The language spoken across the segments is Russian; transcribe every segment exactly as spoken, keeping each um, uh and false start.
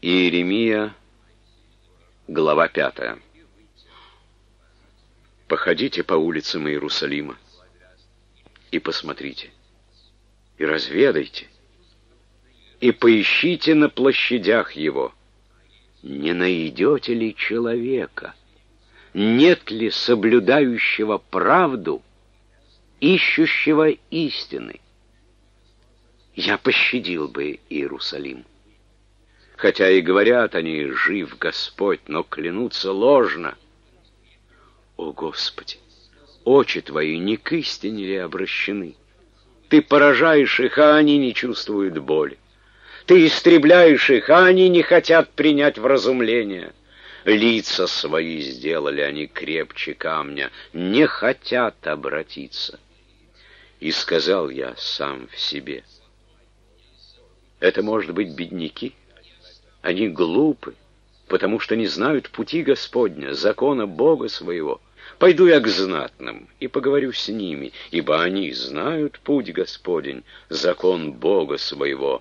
Иеремия, глава пятая. Походите по улицам Иерусалима и посмотрите, и разведайте, и поищите на площадях его, не найдете ли человека, нет ли соблюдающего правду, ищущего истины. Я пощадил бы Иерусалим. Хотя и говорят они: жив Господь, но клянутся ложно. О Господи, очи Твои не к истине ли обращены? Ты поражаешь их, а они не чувствуют боли. Ты истребляешь их, а они не хотят принять вразумление. Лица свои сделали они крепче камня, не хотят обратиться. И сказал я сам в себе: это, может быть, бедняки? Они глупы, потому что не знают пути Господня, закона Бога своего. Пойду я к знатным и поговорю с ними, ибо они знают путь Господень, закон Бога своего.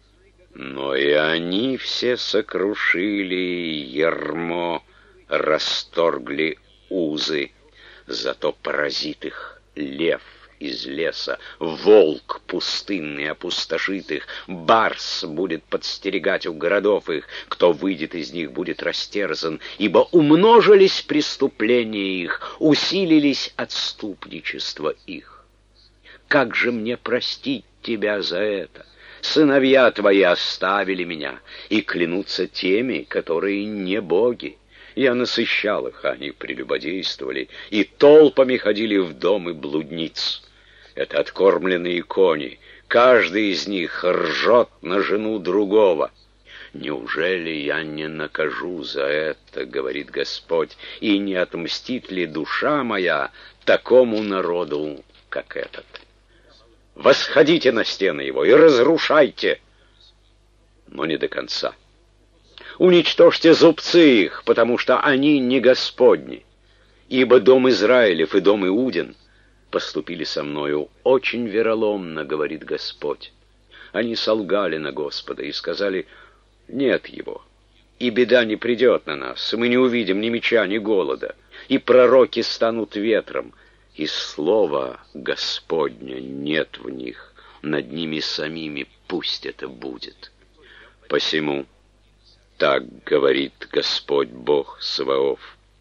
Но и они все сокрушили ярмо, расторгли узы, зато поразит их лев из леса, волк пустынный опустошит их, барс будет подстерегать у городов их, кто выйдет из них, будет растерзан, ибо умножились преступления их, усилились отступничество их. Как же мне простить тебя за это? Сыновья твои оставили меня и клянутся теми, которые не боги. Я насыщал их, а они прелюбодействовали, и толпами ходили в дома блудниц. Это откормленные кони, каждый из них ржет на жену другого. Неужели я не накажу за это, говорит Господь, и не отмстит ли душа моя такому народу, как этот? Восходите на стены его и разрушайте, но не до конца. Уничтожьте зубцы их, потому что они не Господни, ибо дом Израилев и дом Иудин поступили со мною очень вероломно, говорит Господь. Они солгали на Господа и сказали: нет его, и беда не придет на нас, и мы не увидим ни меча, ни голода, и пророки станут ветром, и слова Господня нет в них, над ними самими пусть это будет. Посему так говорит Господь Бог Саваоф: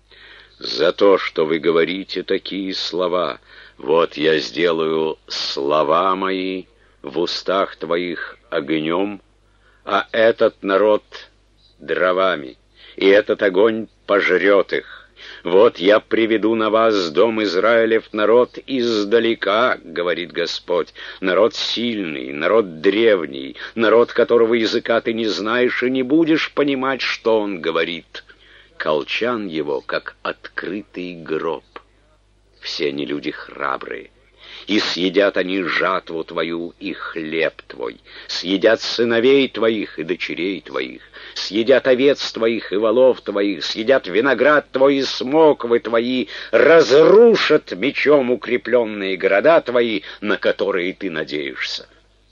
за то, что вы говорите такие слова, вот я сделаю слова мои в устах твоих огнем, а этот народ дровами, и этот огонь пожрет их. Вот я приведу на вас, дом Израилев, народ издалека, говорит Господь, народ сильный, народ древний, народ, которого языка ты не знаешь и не будешь понимать, что он говорит. Колчан его, как открытый гроб. Все они люди храбрые, и съедят они жатву твою и хлеб твой, съедят сыновей твоих и дочерей твоих, съедят овец твоих и волов твоих, съедят виноград твой и смоквы твои, разрушат мечом укрепленные города твои, на которые ты надеешься.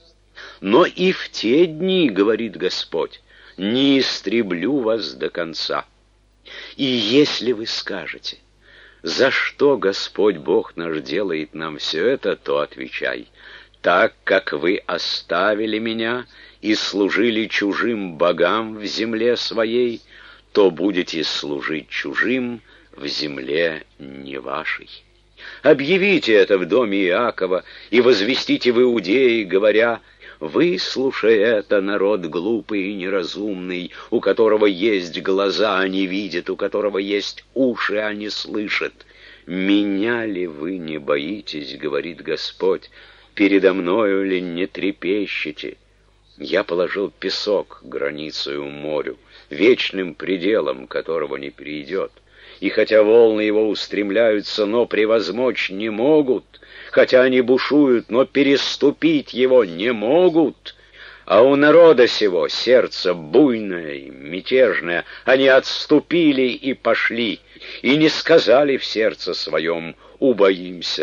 Но и в те дни, говорит Господь, не истреблю вас до конца. И если вы скажете: за что Господь Бог наш делает нам все это, то отвечай: так как вы оставили меня и служили чужим богам в земле своей, то будете служить чужим в земле не вашей. Объявите это в доме Иакова и возвестите в Иудее, говоря: выслушай это, народ глупый и неразумный, у которого есть глаза, а не видит, у которого есть уши, а не слышит. Меня ли вы не боитесь, говорит Господь, передо мною ли не трепещете? Я положил песок границею морю, вечным пределом которого не перейдет. И хотя волны его устремляются, но превозмочь не могут, хотя они бушуют, но переступить его не могут. А у народа сего сердце буйное и мятежное, они отступили и пошли, и не сказали в сердце своем: убоимся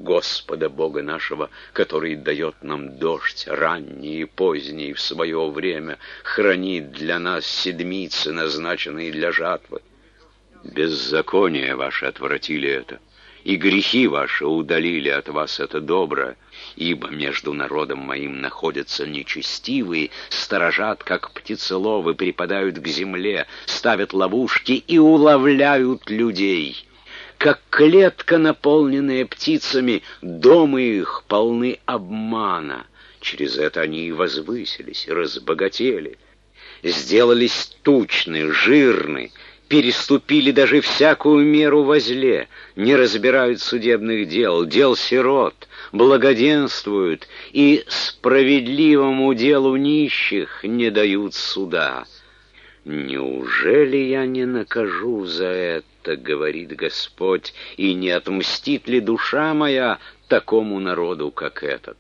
Господа Бога нашего, который дает нам дождь ранний и поздний в свое время, хранит для нас седмицы, назначенные для жатвы. Беззаконие ваше отвратили это, и грехи ваши удалили от вас это доброе, ибо между народом моим находятся нечестивые, сторожат, как птицеловы, припадают к земле, ставят ловушки и уловляют людей. Как клетка, наполненная птицами, дома их полны обмана. Через это они и возвысились, и разбогатели, сделались тучны, жирны, переступили даже всякую меру во зле, не разбирают судебных дел, дел сирот, благоденствуют и справедливому делу нищих не дают суда. Неужели я не накажу за это, говорит Господь, и не отмстит ли душа моя такому народу, как этот?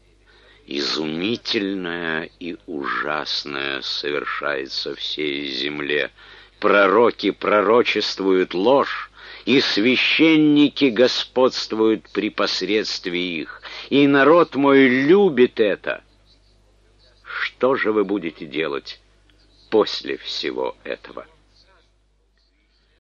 Изумительное и ужасное совершается всей земле. Пророки пророчествуют ложь, и священники господствуют при посредстве их, и народ мой любит это. Что же вы будете делать после всего этого?